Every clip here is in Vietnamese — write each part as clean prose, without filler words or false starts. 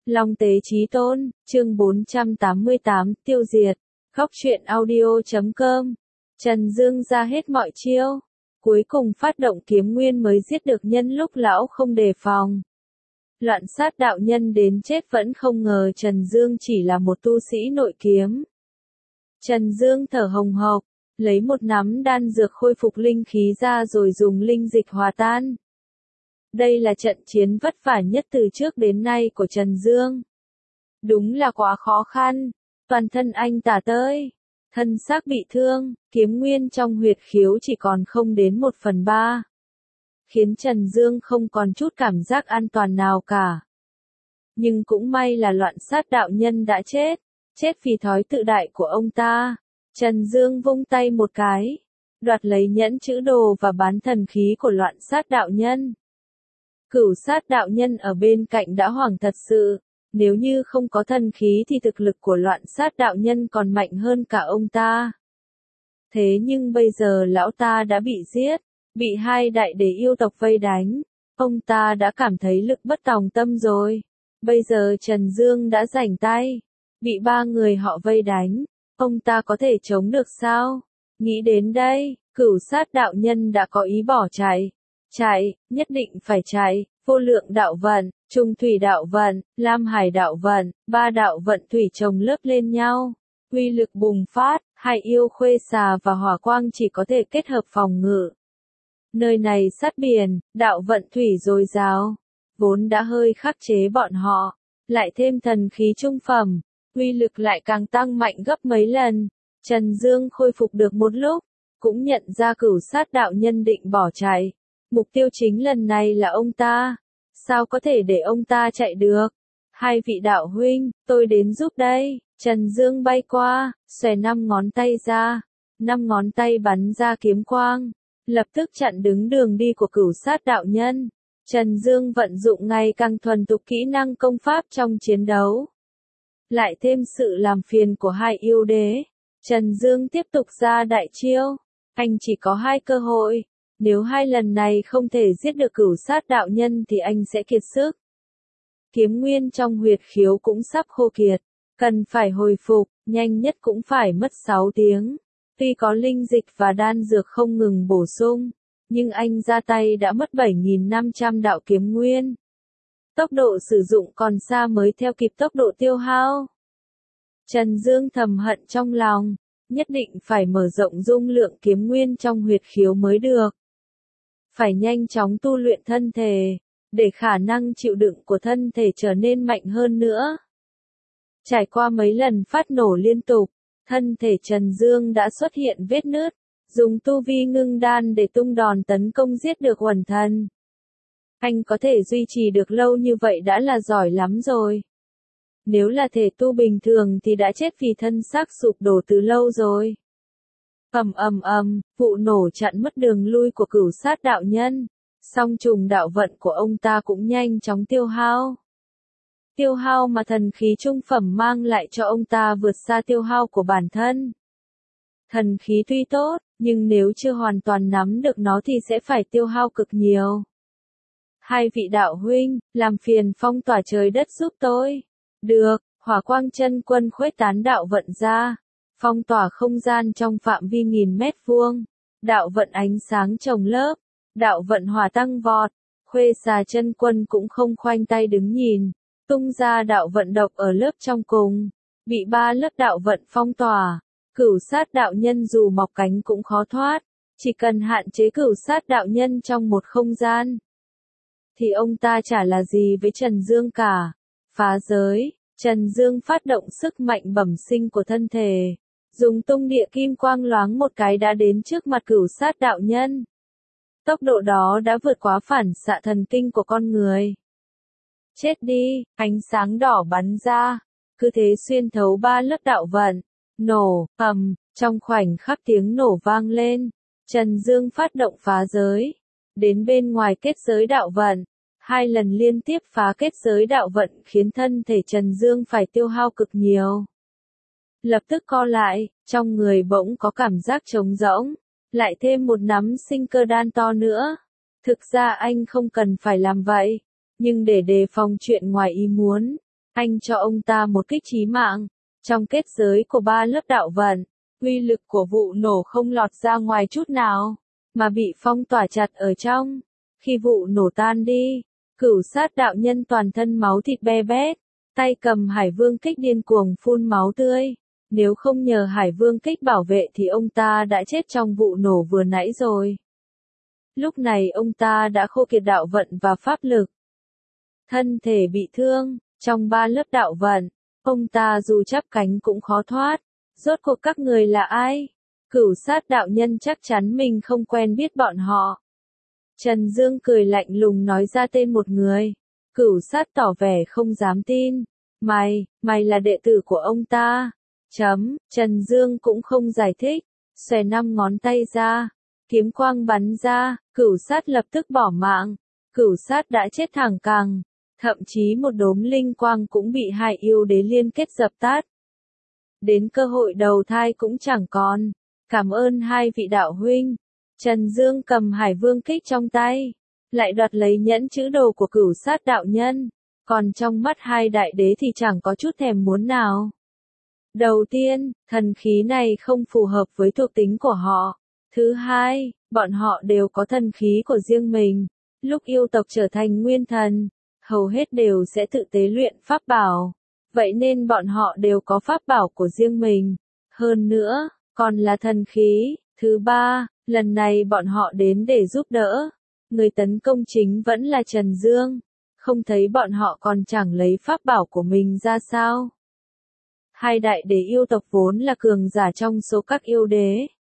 Long Tế Chí Tôn, chương 488, tiêu diệt. Góc truyện audio.com. Trần Dương ra hết mọi chiêu. Cuối cùng phát động kiếm nguyên mới giết được nhân lúc lão không đề phòng. Loạn sát đạo nhân đến chết vẫn không ngờ Trần Dương chỉ là một tu sĩ nội kiếm. Trần Dương thở hồng hộc, lấy một nắm đan dược khôi phục linh khí ra rồi dùng linh dịch hòa tan. Đây là trận chiến vất vả nhất từ trước đến nay của Trần Dương. Đúng là quá khó khăn, toàn thân anh tả tơi, thân xác bị thương, kiếm nguyên trong huyệt khiếu chỉ còn không đến 1/3. Khiến Trần Dương không còn chút cảm giác an toàn nào cả. Nhưng cũng may là loạn sát đạo nhân đã chết vì thói tự đại của ông ta. Trần Dương vung tay một cái, đoạt lấy nhẫn chữ đồ và bán thần khí của loạn sát đạo nhân. Cửu sát đạo nhân ở bên cạnh đã hoảng thật sự, nếu như không có thần khí thì thực lực của loạn sát đạo nhân còn mạnh hơn cả ông ta. Thế nhưng bây giờ lão ta đã bị giết, bị hai đại đế yêu tộc vây đánh, ông ta đã cảm thấy lực bất tòng tâm rồi. Bây giờ Trần Dương đã rảnh tay, bị ba người họ vây đánh, ông ta có thể chống được sao? Nghĩ đến đây, cửu sát đạo nhân đã có ý bỏ chạy. Chạy, nhất định phải chạy, vô lượng đạo vận, trung thủy đạo vận, lam hải đạo vận, ba đạo vận thủy chồng lớp lên nhau. Uy lực bùng phát, hai yêu khuê xà và hỏa quang chỉ có thể kết hợp phòng ngự. Nơi này sát biển, đạo vận thủy dồi dào, vốn đã hơi khắc chế bọn họ, lại thêm thần khí trung phẩm, uy lực lại càng tăng mạnh gấp mấy lần. Trần Dương khôi phục được một lúc, cũng nhận ra cửu sát đạo nhân định bỏ chạy. Mục tiêu chính lần này là ông ta, sao có thể để ông ta chạy được? Hai vị đạo huynh, tôi đến giúp đây. Trần Dương bay qua, xòe 5 ngón tay ra, 5 ngón tay bắn ra kiếm quang, lập tức chặn đứng đường đi của cửu sát đạo nhân. Trần Dương vận dụng ngày càng thuần thục kỹ năng công pháp trong chiến đấu. Lại thêm sự làm phiền của hai yêu đế, Trần Dương tiếp tục ra đại chiêu. Anh chỉ có 2 cơ hội, nếu 2 lần này không thể giết được cửu sát đạo nhân thì anh sẽ kiệt sức. Kiếm nguyên trong huyệt khiếu cũng sắp khô kiệt, cần phải hồi phục, nhanh nhất cũng phải mất 6 tiếng. Tuy có linh dịch và đan dược không ngừng bổ sung, nhưng anh ra tay đã mất 7.500 đạo kiếm nguyên. Tốc độ sử dụng còn xa mới theo kịp tốc độ tiêu hao. Trần Dương thầm hận trong lòng, nhất định phải mở rộng dung lượng kiếm nguyên trong huyệt khiếu mới được. Phải nhanh chóng tu luyện thân thể, để khả năng chịu đựng của thân thể trở nên mạnh hơn nữa. Trải qua mấy lần phát nổ liên tục, thân thể Trần Dương đã xuất hiện vết nứt, dùng tu vi ngưng đan để tung đòn tấn công giết được Uẩn Thần. Anh có thể duy trì được lâu như vậy đã là giỏi lắm rồi. Nếu là thể tu bình thường thì đã chết vì thân xác sụp đổ từ lâu rồi. Vụ nổ chặn mất đường lui của cửu sát đạo nhân, song trùng đạo vận của ông ta cũng nhanh chóng tiêu hao. Tiêu hao mà thần khí trung phẩm mang lại cho ông ta vượt xa tiêu hao của bản thân. Thần khí tuy tốt, nhưng nếu chưa hoàn toàn nắm được nó thì sẽ phải tiêu hao cực nhiều. Hai vị đạo huynh, làm phiền phong tỏa trời đất giúp tôi. Được, hỏa quang chân quân khuếch tán đạo vận ra, phong tỏa không gian trong phạm vi 1000 mét vuông. Đạo vận ánh sáng chồng lớp, đạo vận hỏa tăng vọt. Khuê xà chân quân cũng không khoanh tay đứng nhìn, tung ra đạo vận độc ở lớp trong cùng, bị 3 lớp đạo vận phong tỏa. Cửu sát đạo nhân dù mọc cánh cũng khó thoát, chỉ cần hạn chế cửu sát đạo nhân trong một không gian, thì ông ta chả là gì với Trần Dương cả. Phá giới, Trần Dương phát động sức mạnh bẩm sinh của thân thể, dùng tung địa kim quang loáng một cái đã đến trước mặt cửu sát đạo nhân. Tốc độ đó đã vượt quá phản xạ thần kinh của con người. Chết đi, ánh sáng đỏ bắn ra, cứ thế xuyên thấu 3 lớp đạo vận. Nổ, trong khoảnh khắc tiếng nổ vang lên, Trần Dương phát động phá giới, đến bên ngoài kết giới đạo vận. 2 lần liên tiếp phá kết giới đạo vận khiến thân thể Trần Dương phải tiêu hao cực nhiều. Lập tức co lại, trong người bỗng có cảm giác trống rỗng, lại thêm một nắm sinh cơ đan to nữa. Thực ra anh không cần phải làm vậy, nhưng để đề phòng chuyện ngoài ý muốn, Anh cho ông ta một kích chí mạng. Trong kết giới của 3 lớp đạo vận, uy lực của vụ nổ không lọt ra ngoài chút nào, mà bị phong tỏa chặt ở trong. Khi vụ nổ tan đi, Cửu Sát đạo nhân toàn thân máu thịt be bét, tay cầm Hải Vương kích điên cuồng phun máu tươi. Nếu không nhờ Hải Vương kích bảo vệ thì ông ta đã chết trong vụ nổ vừa nãy rồi. Lúc này ông ta đã khô kiệt đạo vận và pháp lực. Thân thể bị thương, trong 3 lớp đạo vận, ông ta dù chắp cánh cũng khó thoát. Rốt cuộc các người là ai? Cửu Sát đạo nhân chắc chắn mình không quen biết bọn họ. Trần Dương cười lạnh lùng nói ra tên một người. Cửu Sát tỏ vẻ không dám tin. Mày là đệ tử của ông ta. Trần Dương cũng không giải thích. Xòe 5 ngón tay ra. Kiếm quang bắn ra, Cửu Sát lập tức bỏ mạng. Cửu Sát đã chết thẳng cẳng. Thậm chí một đốm linh quang cũng bị hai yêu đế liên kết dập tắt. Đến cơ hội đầu thai cũng chẳng còn. Cảm ơn hai vị đạo huynh. Trần Dương cầm Hải Vương kích trong tay, lại đoạt lấy nhẫn chữ đồ của Cửu Sát đạo nhân. Còn trong mắt hai đại đế thì chẳng có chút thèm muốn nào. Đầu tiên, thần khí này không phù hợp với thuộc tính của họ. Thứ hai, bọn họ đều có thần khí của riêng mình. Lúc yêu tộc trở thành nguyên thần, hầu hết đều sẽ tự tế luyện pháp bảo. Vậy nên bọn họ đều có pháp bảo của riêng mình. Hơn nữa, còn là thần khí. Thứ ba, lần này bọn họ đến để giúp đỡ. Người tấn công chính vẫn là Trần Dương. Không thấy bọn họ còn chẳng lấy pháp bảo của mình ra sao? Hai đại đế yêu tộc vốn là cường giả trong số các yêu đế.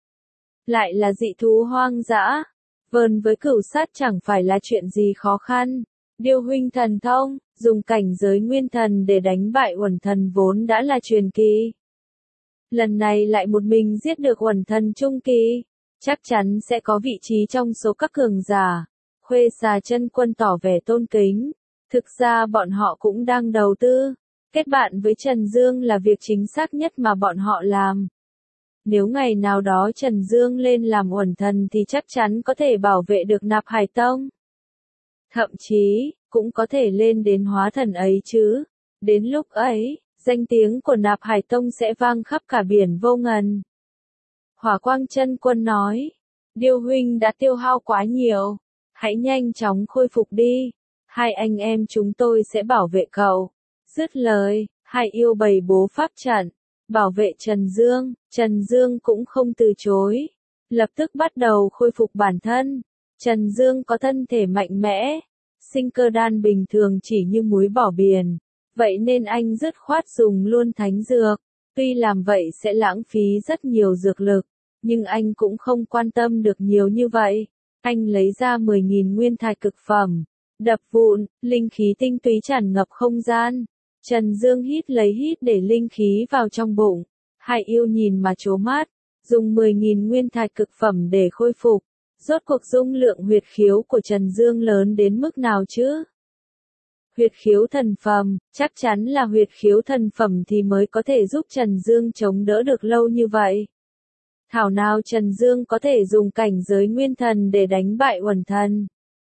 Lại là dị thú hoang dã. Vờn với Cửu Sát chẳng phải là chuyện gì khó khăn. Điêu huynh thần thông, dùng cảnh giới nguyên thần để đánh bại Uẩn Thần vốn đã là truyền kỳ. Lần này lại một mình giết được Uẩn Thần trung kỳ, chắc chắn sẽ có vị trí trong số các cường giả. Khuê Xà Chân Quân tỏ vẻ tôn kính. Thực ra bọn họ cũng đang đầu tư. Kết bạn với Trần Dương là việc chính xác nhất mà bọn họ làm. Nếu ngày nào đó Trần Dương lên làm Uẩn Thần thì chắc chắn có thể bảo vệ được Nạp Hải Tông. Thậm chí, cũng có thể lên đến hóa thần ấy chứ. Đến lúc ấy, danh tiếng của Nạp Hải Tông sẽ vang khắp cả biển vô ngần. Hỏa Quang Chân Quân nói, Điêu huynh đã tiêu hao quá nhiều. Hãy nhanh chóng khôi phục đi. Hai anh em chúng tôi sẽ bảo vệ cậu. Dứt lời, hai yêu bày bố pháp trận, bảo vệ Trần Dương. Trần Dương cũng không từ chối. Lập tức bắt đầu khôi phục bản thân. Trần Dương có thân thể mạnh mẽ. Sinh cơ đan bình thường chỉ như muối bỏ biển. Vậy nên anh dứt khoát dùng luôn thánh dược. Tuy làm vậy sẽ lãng phí rất nhiều dược lực. Nhưng anh cũng không quan tâm được nhiều như vậy. Anh lấy ra 10.000 nguyên thạch cực phẩm. Đập vụn, linh khí tinh túy tràn ngập không gian. Trần Dương hít lấy hít để linh khí vào trong bụng. Hai yêu nhìn mà trố mắt. Dùng 10.000 nguyên thạch cực phẩm để khôi phục. Rốt cuộc dung lượng huyệt khiếu của Trần Dương lớn đến mức nào chứ? Huyệt khiếu thần phẩm, chắc chắn là huyệt khiếu thần phẩm thì mới có thể giúp Trần Dương chống đỡ được lâu như vậy. Thảo nào Trần Dương có thể dùng cảnh giới nguyên thần để đánh bại Uẩn Thần.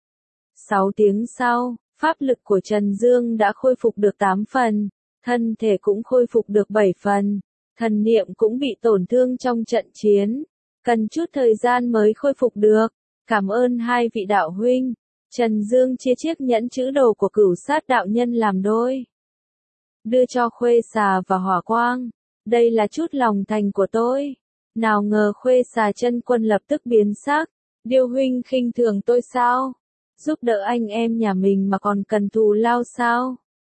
6 tiếng sau, pháp lực của Trần Dương đã khôi phục được 8 phần, thân thể cũng khôi phục được 7 phần, thần niệm cũng bị tổn thương trong trận chiến. Cần chút thời gian mới khôi phục được. Cảm ơn hai vị đạo huynh. Trần Dương chia chiếc nhẫn chữ đồ của Cửu Sát đạo nhân làm đôi. Đưa cho Khuê Xà và Hỏa Quang. Đây là chút lòng thành của tôi. Nào ngờ Khuê Xà Chân Quân lập tức biến sắc. Điêu huynh khinh thường tôi sao? Giúp đỡ anh em nhà mình mà còn cần thù lao sao?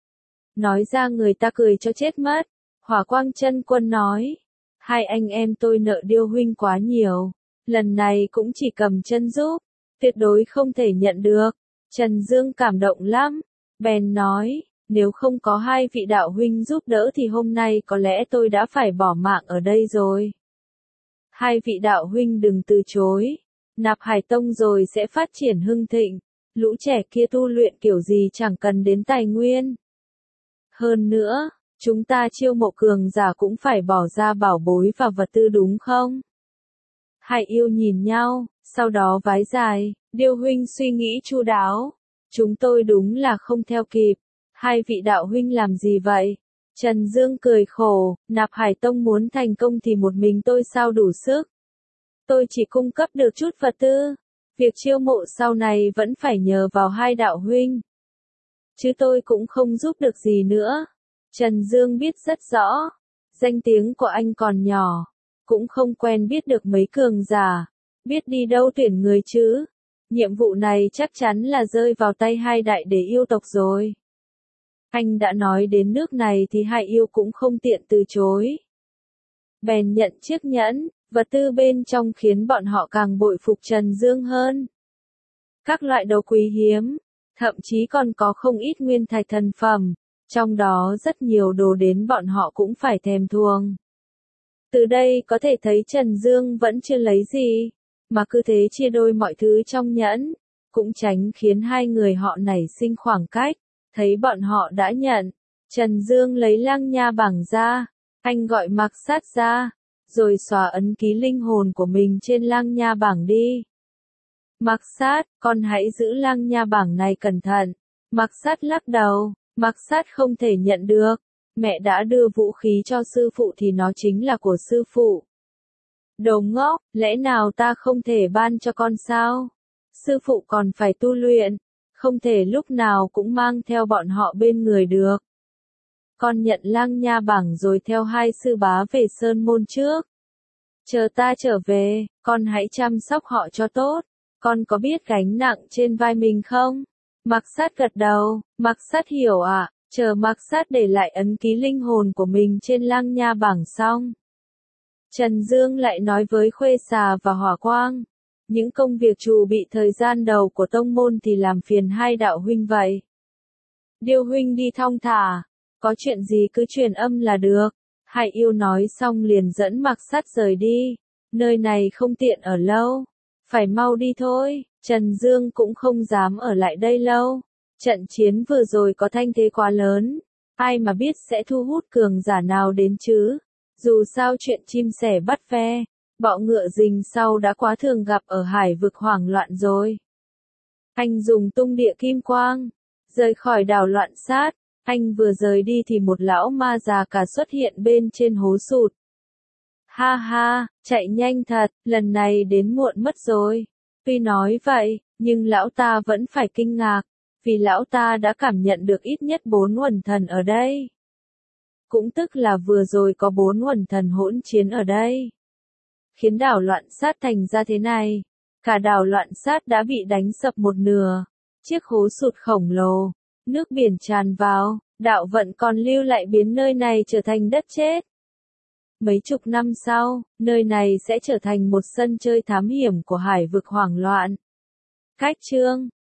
Nói ra người ta cười cho chết mất. Hỏa Quang Chân Quân nói. Hai anh em tôi nợ Điêu huynh quá nhiều. Lần này cũng chỉ cầm chân giúp. Tuyệt đối không thể nhận được. Trần Dương cảm động lắm. Bèn nói, nếu không có hai vị đạo huynh giúp đỡ thì hôm nay có lẽ tôi đã phải bỏ mạng ở đây rồi. Hai vị đạo huynh đừng từ chối. Nạp Hải Tông rồi sẽ phát triển hưng thịnh. Lũ trẻ kia tu luyện kiểu gì chẳng cần đến tài nguyên. Hơn nữa, chúng ta chiêu mộ cường giả cũng phải bỏ ra bảo bối và vật tư đúng không? Hai yêu nhìn nhau, sau đó vái dài, Điêu huynh suy nghĩ chu đáo. Chúng tôi đúng là không theo kịp. Hai vị đạo huynh làm gì vậy? Trần Dương cười khổ, Nạp Hải Tông muốn thành công thì một mình tôi sao đủ sức. Tôi chỉ cung cấp được chút vật tư. Việc chiêu mộ sau này vẫn phải nhờ vào hai đạo huynh. Chứ tôi cũng không giúp được gì nữa. Trần Dương biết rất rõ. Danh tiếng của anh còn nhỏ. Cũng không quen biết được mấy cường giả. Biết đi đâu tuyển người chứ. Nhiệm vụ này chắc chắn là rơi vào tay hai đại đế yêu tộc rồi. Anh đã nói đến nước này thì hai yêu cũng không tiện từ chối. Bèn nhận chiếc nhẫn, vật tư bên trong khiến bọn họ càng bội phục Trần Dương hơn. Các loại đồ quý hiếm, thậm chí còn có không ít nguyên thạch thần phẩm, trong đó rất nhiều đồ đến bọn họ cũng phải thèm thuồng. Từ đây có thể thấy Trần Dương vẫn chưa lấy gì, mà cứ thế chia đôi mọi thứ trong nhẫn, cũng tránh khiến hai người họ nảy sinh khoảng cách. Thấy bọn họ đã nhận, Trần Dương lấy Lăng Nha bảng ra, anh gọi Mạc Sát ra, rồi xóa ấn ký linh hồn của mình trên Lăng Nha bảng đi. Mạc Sát, con hãy giữ Lăng Nha bảng này cẩn thận. Mạc Sát lắc đầu, Mạc Sát không thể nhận được. Mẹ đã đưa vũ khí cho sư phụ thì nó chính là của sư phụ. Đồ ngốc, lẽ nào ta không thể ban cho con sao? Sư phụ còn phải tu luyện, không thể lúc nào cũng mang theo bọn họ bên người được. Con nhận Lăng Nha bảng rồi theo hai sư bá về Sơn Môn trước. Chờ ta trở về, con hãy chăm sóc họ cho tốt. Con có biết gánh nặng trên vai mình không? Mạc Sát gật đầu, Mạc Sát hiểu ạ. Chờ Mạc Sát để lại ấn ký linh hồn của mình trên Lăng Nha bảng xong. Trần Dương lại nói với Khuê Xà và Hỏa Quang. Những công việc trù bị thời gian đầu của tông môn thì làm phiền hai đạo huynh vậy. Điêu huynh đi thong thả, có chuyện gì cứ truyền âm là được. Hai yêu nói xong liền dẫn Mạc Sát rời đi. Nơi này không tiện ở lâu, phải mau đi thôi. Trần Dương cũng không dám ở lại đây lâu. Trận chiến vừa rồi có thanh thế quá lớn, ai mà biết sẽ thu hút cường giả nào đến chứ. Dù sao chuyện chim sẻ bắt ve, bọ ngựa rình sau đã quá thường gặp ở hải vực hoảng loạn rồi. Anh dùng tung địa kim quang, rời khỏi đảo loạn sát. Anh vừa rời đi thì một lão ma già cả xuất hiện bên trên hố sụt. Ha ha, chạy nhanh thật, lần này đến muộn mất rồi. Tuy nói vậy, nhưng lão ta vẫn phải kinh ngạc, vì lão ta đã cảm nhận được ít nhất 4 uẩn thần ở đây. Cũng tức là vừa rồi có 4 uẩn thần hỗn chiến ở đây. Khiến đảo loạn sát thành ra thế này. Cả đảo loạn sát đã bị đánh sập một nửa. Chiếc hố sụt khổng lồ, nước biển tràn vào, đạo vận còn lưu lại biến nơi này trở thành đất chết. Mấy chục năm sau, nơi này sẽ trở thành một sân chơi thám hiểm của hải vực hoảng loạn. Cách chương